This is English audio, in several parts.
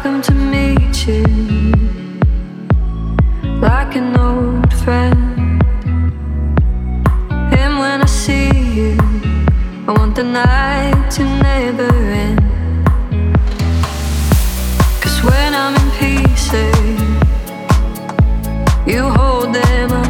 come to meet you like an old friend. And when I see you, I want the night to never end. 'Cause when I'm in pieces, you hold them up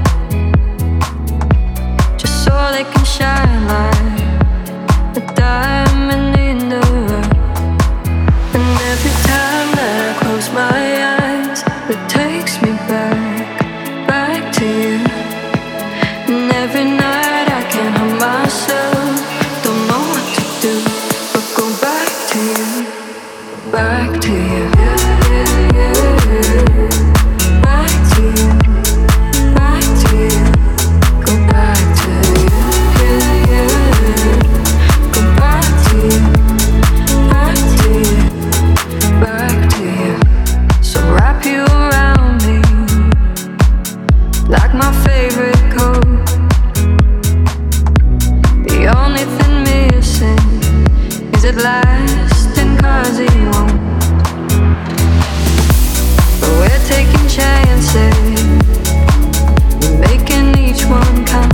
just so they can shine like a diamond in the rough. And every time that I close my eyes, it takes me back to you. And every night I can't help myself, don't know what to do but go back to you, back to you. Back to you, back to you, go back to you. Go back to you, back to you, back to you. So wrap you around me like my favorite coat. The only thing missing is it lasting, 'cause it won't. But we're taking chances, making each one count.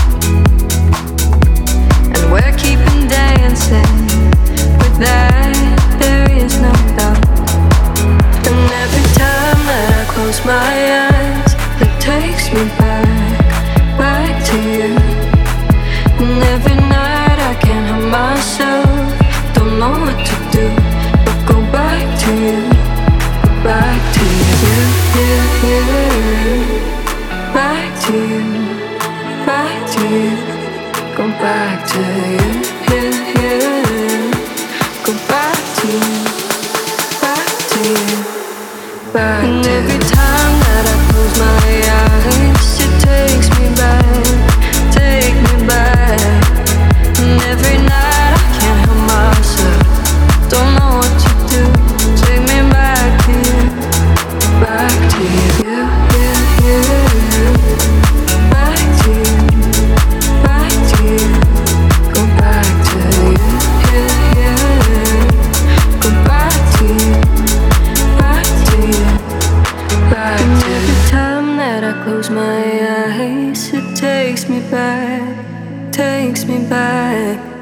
And we're keeping dancing, with that there is no doubt. And every time that I close my eyes, it takes me back to you. And every night I can't help myself, don't know what to do but go back to you, back to you. Back to you, back to you, go back to you. Go back to you, back to you, back to you. And every time that I close my eyes, it takes me back, take me back. And every night I can't help myself, don't know what to do, take me back to you, back to you. Back to you, back to you, go back to you. Go back to you, back to you, back to you. Every time that I close my eyes, it takes me back, takes me back.